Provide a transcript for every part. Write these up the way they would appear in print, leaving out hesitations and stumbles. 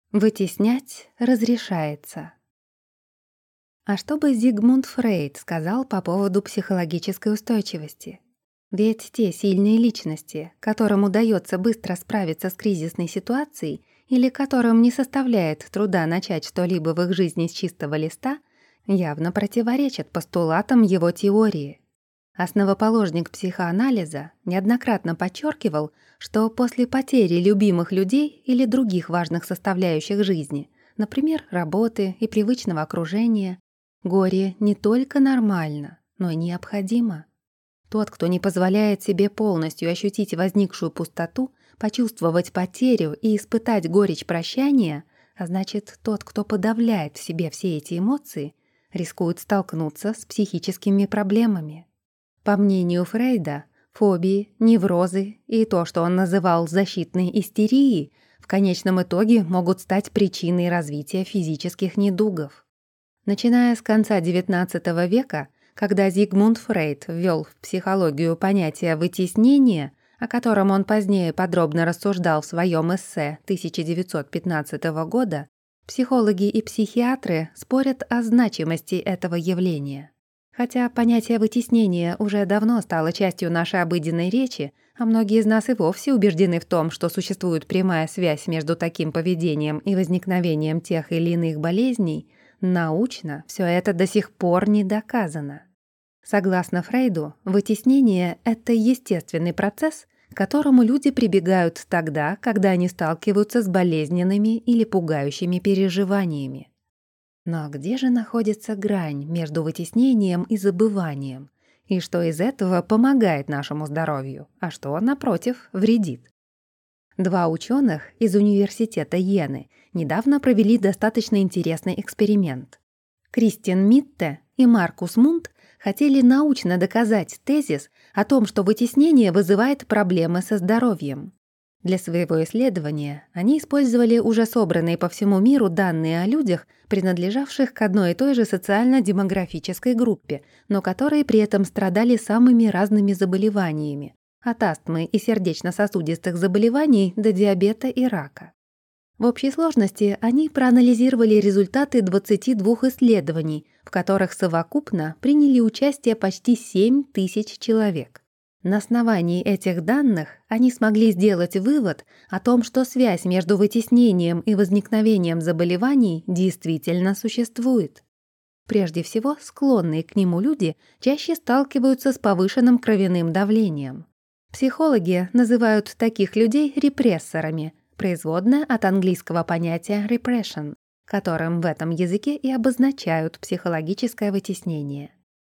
Вытеснять разрешается. А что бы Зигмунд Фрейд сказал по поводу психологической устойчивости? Ведь те сильные личности, которым удается быстро справиться с кризисной ситуацией или которым не составляет труда начать что-либо в их жизни с чистого листа, явно противоречат постулатам его теории. Основоположник психоанализа неоднократно подчеркивал, что после потери любимых людей или других важных составляющих жизни, например, работы и привычного окружения, горе не только нормально, но и необходимо. Тот, кто не позволяет себе полностью ощутить возникшую пустоту, почувствовать потерю и испытать горечь прощания, а значит, тот, кто подавляет в себе все эти эмоции, рискует столкнуться с психическими проблемами. По мнению Фрейда, фобии, неврозы и то, что он называл защитной истерией, в конечном итоге могут стать причиной развития физических недугов. Начиная с конца XIX века, когда Зигмунд Фрейд ввел в психологию понятие вытеснения, о котором он позднее подробно рассуждал в своем эссе 1915 года, психологи и психиатры спорят о значимости этого явления. Хотя понятие вытеснения уже давно стало частью нашей обыденной речи, а многие из нас и вовсе убеждены в том, что существует прямая связь между таким поведением и возникновением тех или иных болезней, научно все это до сих пор не доказано. Согласно Фрейду, вытеснение — это естественный процесс, к которому люди прибегают тогда, когда они сталкиваются с болезненными или пугающими переживаниями. Но где же находится грань между вытеснением и забыванием? И что из этого помогает нашему здоровью, а что, напротив, вредит? Два ученых из университета Йены недавно провели достаточно интересный эксперимент. Кристиан Митте и Маркус Мунд хотели научно доказать тезис о том, что вытеснение вызывает проблемы со здоровьем. Для своего исследования они использовали уже собранные по всему миру данные о людях, принадлежавших к одной и той же социально-демографической группе, но которые при этом страдали самыми разными заболеваниями, от астмы и сердечно-сосудистых заболеваний до диабета и рака. В общей сложности они проанализировали результаты 22 исследований, в которых совокупно приняли участие почти 7 тысяч человек. На основании этих данных они смогли сделать вывод о том, что связь между вытеснением и возникновением заболеваний действительно существует. Прежде всего, склонные к нему люди чаще сталкиваются с повышенным кровяным давлением. Психологи называют таких людей репрессорами, производное от английского понятия repression, которым в этом языке и обозначают психологическое вытеснение.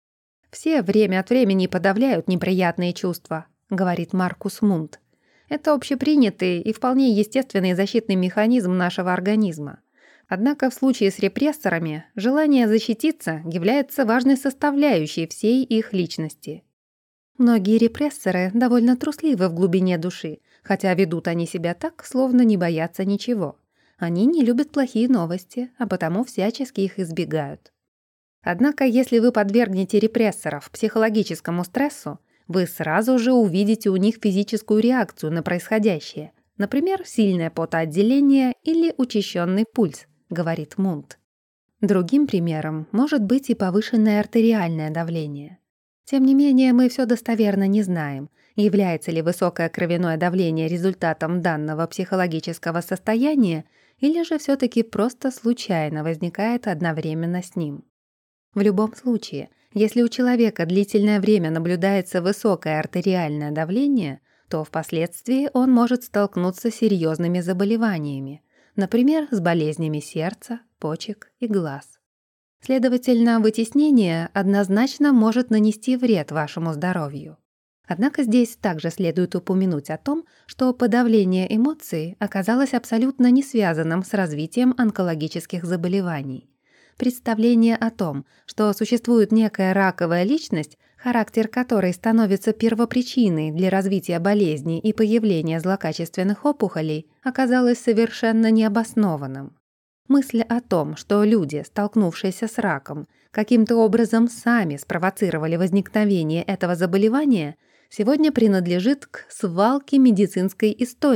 «Все время от времени подавляют неприятные чувства», — говорит Маркус Мунд. «Это общепринятый и вполне естественный защитный механизм нашего организма. Однако в случае с репрессорами желание защититься является важной составляющей всей их личности. Многие репрессоры довольно трусливы в глубине души, хотя ведут они себя так, словно не боятся ничего. Они не любят плохие новости, а потому всячески их избегают. Однако, если вы подвергнете репрессоров психологическому стрессу, вы сразу же увидите у них физическую реакцию на происходящее, например, сильное потоотделение или учащенный пульс, говорит Мунд. Другим примером может быть и повышенное артериальное давление. Тем не менее, мы все достоверно не знаем, является ли высокое кровяное давление результатом данного психологического состояния или же все-таки просто случайно возникает одновременно с ним. В любом случае, если у человека длительное время наблюдается высокое артериальное давление, то впоследствии он может столкнуться с серьезными заболеваниями, например, с болезнями сердца, почек и глаз. Следовательно, вытеснение однозначно может нанести вред вашему здоровью. Однако здесь также следует упомянуть о том, что подавление эмоций оказалось абсолютно не связанным с развитием онкологических заболеваний. Представление о том, что существует некая раковая личность, характер которой становится первопричиной для развития болезней и появления злокачественных опухолей, оказалось совершенно необоснованным. Мысль о том, что люди, столкнувшиеся с раком, каким-то образом сами спровоцировали возникновение этого заболевания, сегодня принадлежит к свалке медицинской истории,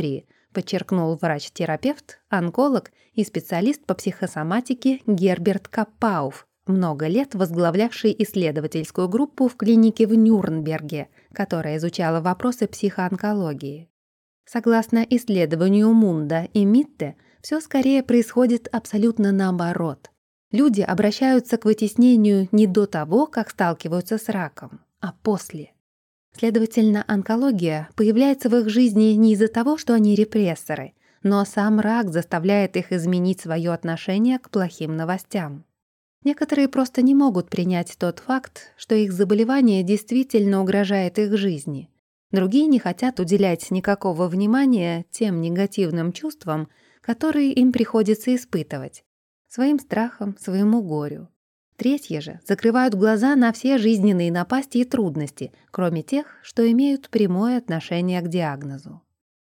подчеркнул врач-терапевт, онколог и специалист по психосоматике Герберт Каппауф, много лет возглавлявший исследовательскую группу в клинике в Нюрнберге, которая изучала вопросы психоонкологии. Согласно исследованию Мунда и Митте, все скорее происходит абсолютно наоборот. Люди обращаются к вытеснению не до того, как сталкиваются с раком, а после. Следовательно, онкология появляется в их жизни не из-за того, что они репрессоры, но сам рак заставляет их изменить свое отношение к плохим новостям. Некоторые просто не могут принять тот факт, что их заболевание действительно угрожает их жизни. Другие не хотят уделять никакого внимания тем негативным чувствам, которые им приходится испытывать, своим страхам, своему горю. Третьи же закрывают глаза на все жизненные напасти и трудности, кроме тех, что имеют прямое отношение к диагнозу.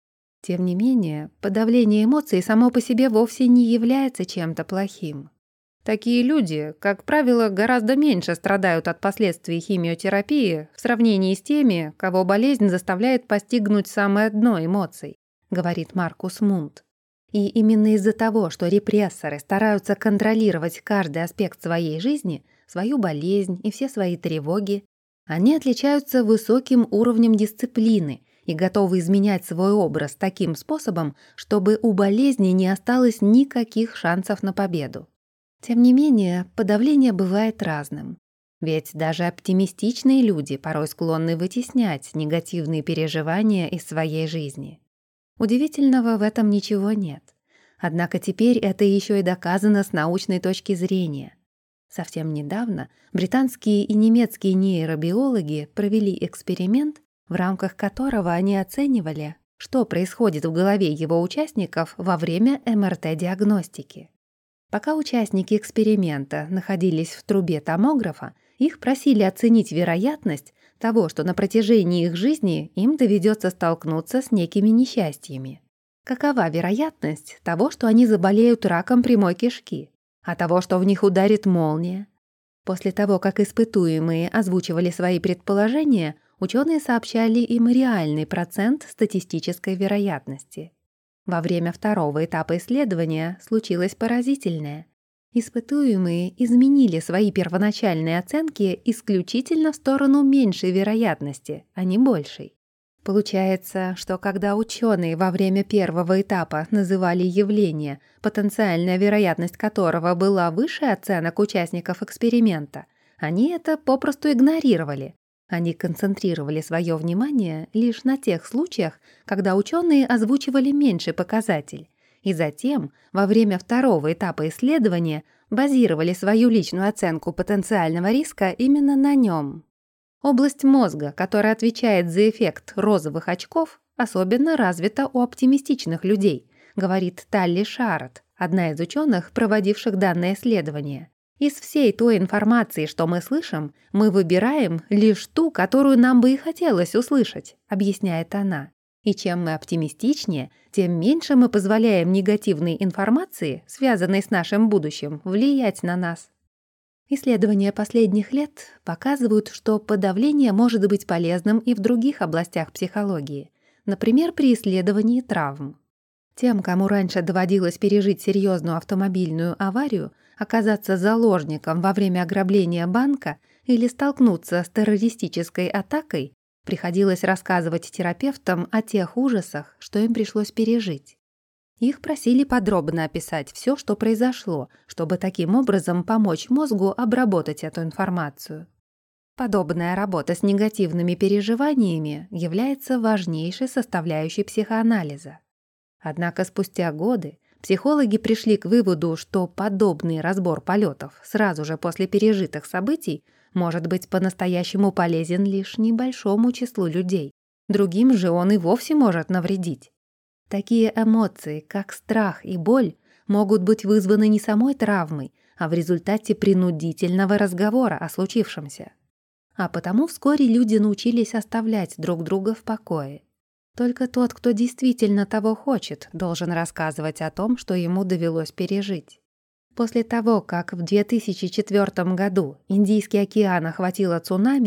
Тем не менее, подавление эмоций само по себе вовсе не является чем-то плохим. Такие люди, как правило, гораздо меньше страдают от последствий химиотерапии в сравнении с теми, кого болезнь заставляет постигнуть самое дно эмоций, говорит Маркус Мунд. И именно из-за того, что репрессоры стараются контролировать каждый аспект своей жизни, свою болезнь и все свои тревоги, они отличаются высоким уровнем дисциплины и готовы изменять свой образ таким способом, чтобы у болезни не осталось никаких шансов на победу. Тем не менее, подавление бывает разным. Ведь даже оптимистичные люди порой склонны вытеснять негативные переживания из своей жизни. Удивительного в этом ничего нет. Однако теперь это еще и доказано с научной точки зрения. Совсем недавно британские и немецкие нейробиологи провели эксперимент, в рамках которого они оценивали, что происходит в голове его участников во время МРТ-диагностики. Пока участники эксперимента находились в трубе томографа, их просили оценить вероятность того, что на протяжении их жизни им доведется столкнуться с некими несчастьями. Какова вероятность того, что они заболеют раком прямой кишки, а того, что в них ударит молния? После того, как испытуемые озвучивали свои предположения, ученые сообщали им реальный процент статистической вероятности. Во время второго этапа исследования случилось поразительное. Испытуемые изменили свои первоначальные оценки исключительно в сторону меньшей вероятности, а не большей. Получается, что когда ученые во время первого этапа называли явление, потенциальная вероятность которого была выше оценок участников эксперимента, они это попросту игнорировали. Они концентрировали свое внимание лишь на тех случаях, когда ученые озвучивали меньший показатель, и затем, во время второго этапа исследования, базировали свою личную оценку потенциального риска именно на нем. Область мозга, которая отвечает за эффект розовых очков, особенно развита у оптимистичных людей, говорит Талли Шарот, одна из ученых, проводивших данное исследование. Из всей той информации, что мы слышим, мы выбираем лишь ту, которую нам бы и хотелось услышать, объясняет она. И чем мы оптимистичнее, тем меньше мы позволяем негативной информации, связанной с нашим будущим, влиять на нас. Исследования последних лет показывают, что подавление может быть полезным и в других областях психологии, например, при исследовании травм. Тем, кому раньше доводилось пережить серьезную автомобильную аварию, оказаться заложником во время ограбления банка или столкнуться с террористической атакой, приходилось рассказывать терапевтам о тех ужасах, что им пришлось пережить. Их просили подробно описать все, что произошло, чтобы таким образом помочь мозгу обработать эту информацию. Подобная работа с негативными переживаниями является важнейшей составляющей психоанализа. Однако спустя годы психологи пришли к выводу, что подобный разбор полетов сразу же после пережитых событий может быть по-настоящему полезен лишь небольшому числу людей. Другим же он и вовсе может навредить. Такие эмоции, как страх и боль, могут быть вызваны не самой травмой, а в результате принудительного разговора о случившемся. А потому вскоре люди научились оставлять друг друга в покое. Только тот, кто действительно того хочет, должен рассказывать о том, что ему довелось пережить. После того, как в 2004 году Индийский океан охватило цунами,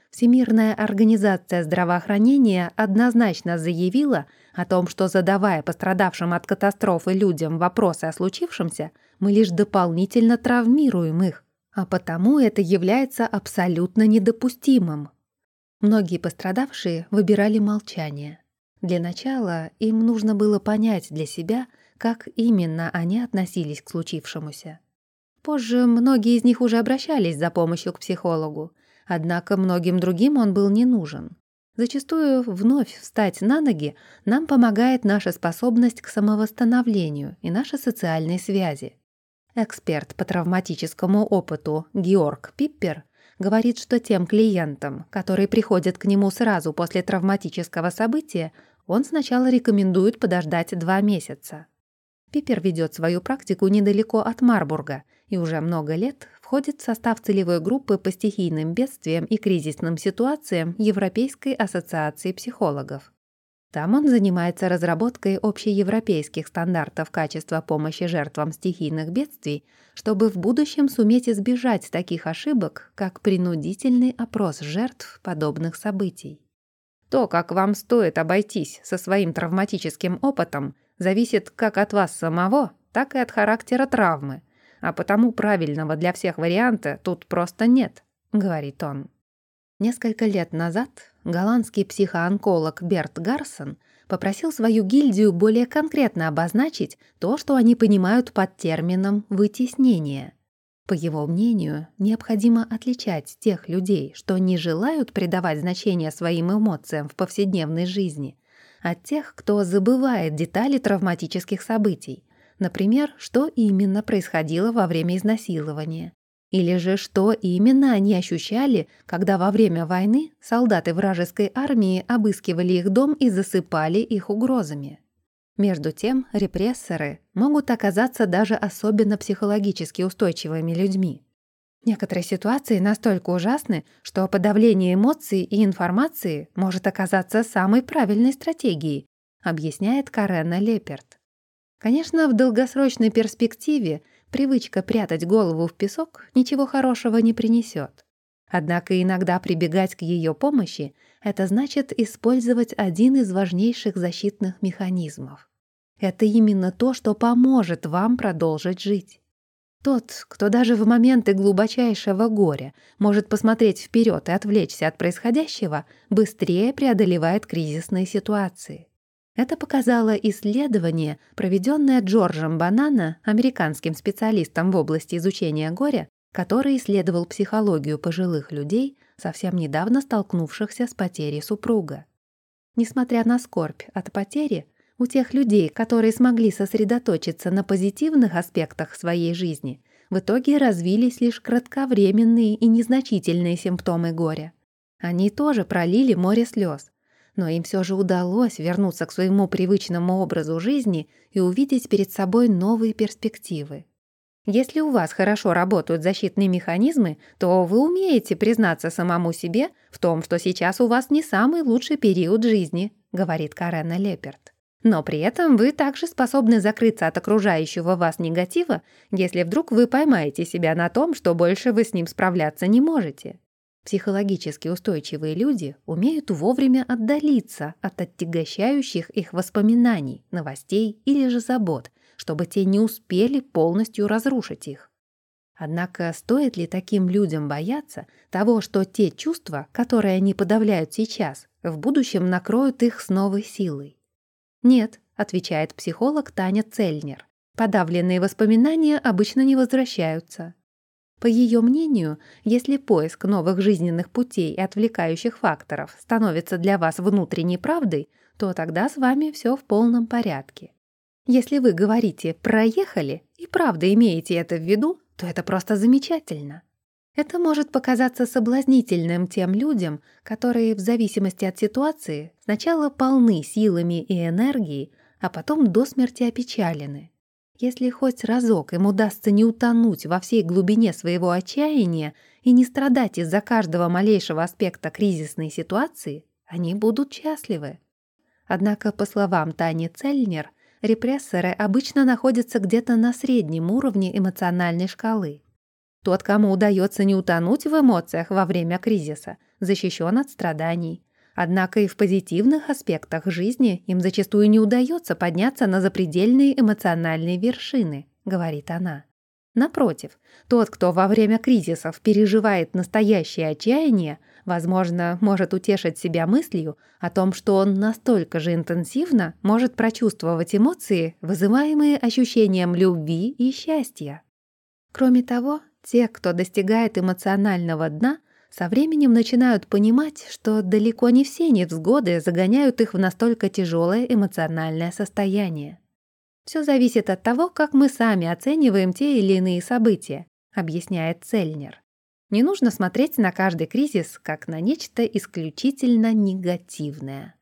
Всемирная организация здравоохранения однозначно заявила о том, что, задавая пострадавшим от катастрофы людям вопросы о случившемся, мы лишь дополнительно травмируем их, а потому это является абсолютно недопустимым. Многие пострадавшие выбирали молчание. Для начала им нужно было понять для себя, как именно они относились к случившемуся. Позже многие из них уже обращались за помощью к психологу, однако многим другим он был не нужен. Зачастую вновь встать на ноги нам помогает наша способность к самовосстановлению и наши социальные связи. Эксперт по травматическому опыту Георг Пиппер говорит, что тем клиентам, которые приходят к нему сразу после травматического события, он сначала рекомендует подождать 2 месяца. Пиппер ведет свою практику недалеко от Марбурга и уже много лет входит в состав целевой группы по стихийным бедствиям и кризисным ситуациям Европейской ассоциации психологов. Там он занимается разработкой общеевропейских стандартов качества помощи жертвам стихийных бедствий, чтобы в будущем суметь избежать таких ошибок, как принудительный опрос жертв подобных событий. То, как вам стоит обойтись со своим травматическим опытом, зависит как от вас самого, так и от характера травмы, а потому правильного для всех варианта тут просто нет, говорит он. Несколько лет назад голландский психоонколог Берт Гарсон попросил свою гильдию более конкретно обозначить то, что они понимают под термином «вытеснение». По его мнению, необходимо отличать тех людей, что не желают придавать значение своим эмоциям в повседневной жизни, от тех, кто забывает детали травматических событий, например, что именно происходило во время изнасилования, или же что именно они ощущали, когда во время войны солдаты вражеской армии обыскивали их дом и засыпали их угрозами. Между тем, репрессоры могут оказаться даже особенно психологически устойчивыми людьми. Некоторые ситуации настолько ужасны, что подавление эмоций и информации может оказаться самой правильной стратегией, объясняет Карена Леперт. Конечно, в долгосрочной перспективе привычка прятать голову в песок ничего хорошего не принесет. Однако иногда прибегать к ее помощи — это значит использовать один из важнейших защитных механизмов. Это именно то, что поможет вам продолжить жить. Тот, кто даже в моменты глубочайшего горя может посмотреть вперед и отвлечься от происходящего, быстрее преодолевает кризисные ситуации. Это показало исследование, проведенное Джорджем Банана, американским специалистом в области изучения горя, который исследовал психологию пожилых людей, совсем недавно столкнувшихся с потерей супруга. Несмотря на скорбь от потери, у тех людей, которые смогли сосредоточиться на позитивных аспектах своей жизни, в итоге развились лишь кратковременные и незначительные симптомы горя. Они тоже пролили море слез, но им все же удалось вернуться к своему привычному образу жизни и увидеть перед собой новые перспективы. Если у вас хорошо работают защитные механизмы, то вы умеете признаться самому себе в том, что сейчас у вас не самый лучший период жизни, говорит Карена Леперт. Но при этом вы также способны закрыться от окружающего вас негатива, если вдруг вы поймаете себя на том, что больше вы с ним справляться не можете. Психологически устойчивые люди умеют вовремя отдалиться от отягощающих их воспоминаний, новостей или же забот, чтобы те не успели полностью разрушить их. Однако стоит ли таким людям бояться того, что те чувства, которые они подавляют сейчас, в будущем накроют их с новой силой? «Нет», — отвечает психолог Таня Цельнер, «подавленные воспоминания обычно не возвращаются». По ее мнению, если поиск новых жизненных путей и отвлекающих факторов становится для вас внутренней правдой, то тогда с вами все в полном порядке. Если вы говорите «проехали» и правда имеете это в виду, то это просто замечательно. Это может показаться соблазнительным тем людям, которые в зависимости от ситуации сначала полны силами и энергией, а потом до смерти опечалены. Если хоть разок им удастся не утонуть во всей глубине своего отчаяния и не страдать из-за каждого малейшего аспекта кризисной ситуации, они будут счастливы. Однако, по словам Тани Цельнер, репрессоры обычно находятся где-то на среднем уровне эмоциональной шкалы. Тот, кому удается не утонуть в эмоциях во время кризиса, защищен от страданий. Однако и в позитивных аспектах жизни им зачастую не удается подняться на запредельные эмоциональные вершины, говорит она. Напротив, тот, кто во время кризисов переживает настоящее отчаяние, возможно, может утешить себя мыслью о том, что он настолько же интенсивно может прочувствовать эмоции, вызываемые ощущением любви и счастья. Кроме того, те, кто достигает эмоционального дна, со временем начинают понимать, что далеко не все невзгоды загоняют их в настолько тяжелое эмоциональное состояние. Все зависит от того, как мы сами оцениваем те или иные события, объясняет Цельнер. Не нужно смотреть на каждый кризис как на нечто исключительно негативное.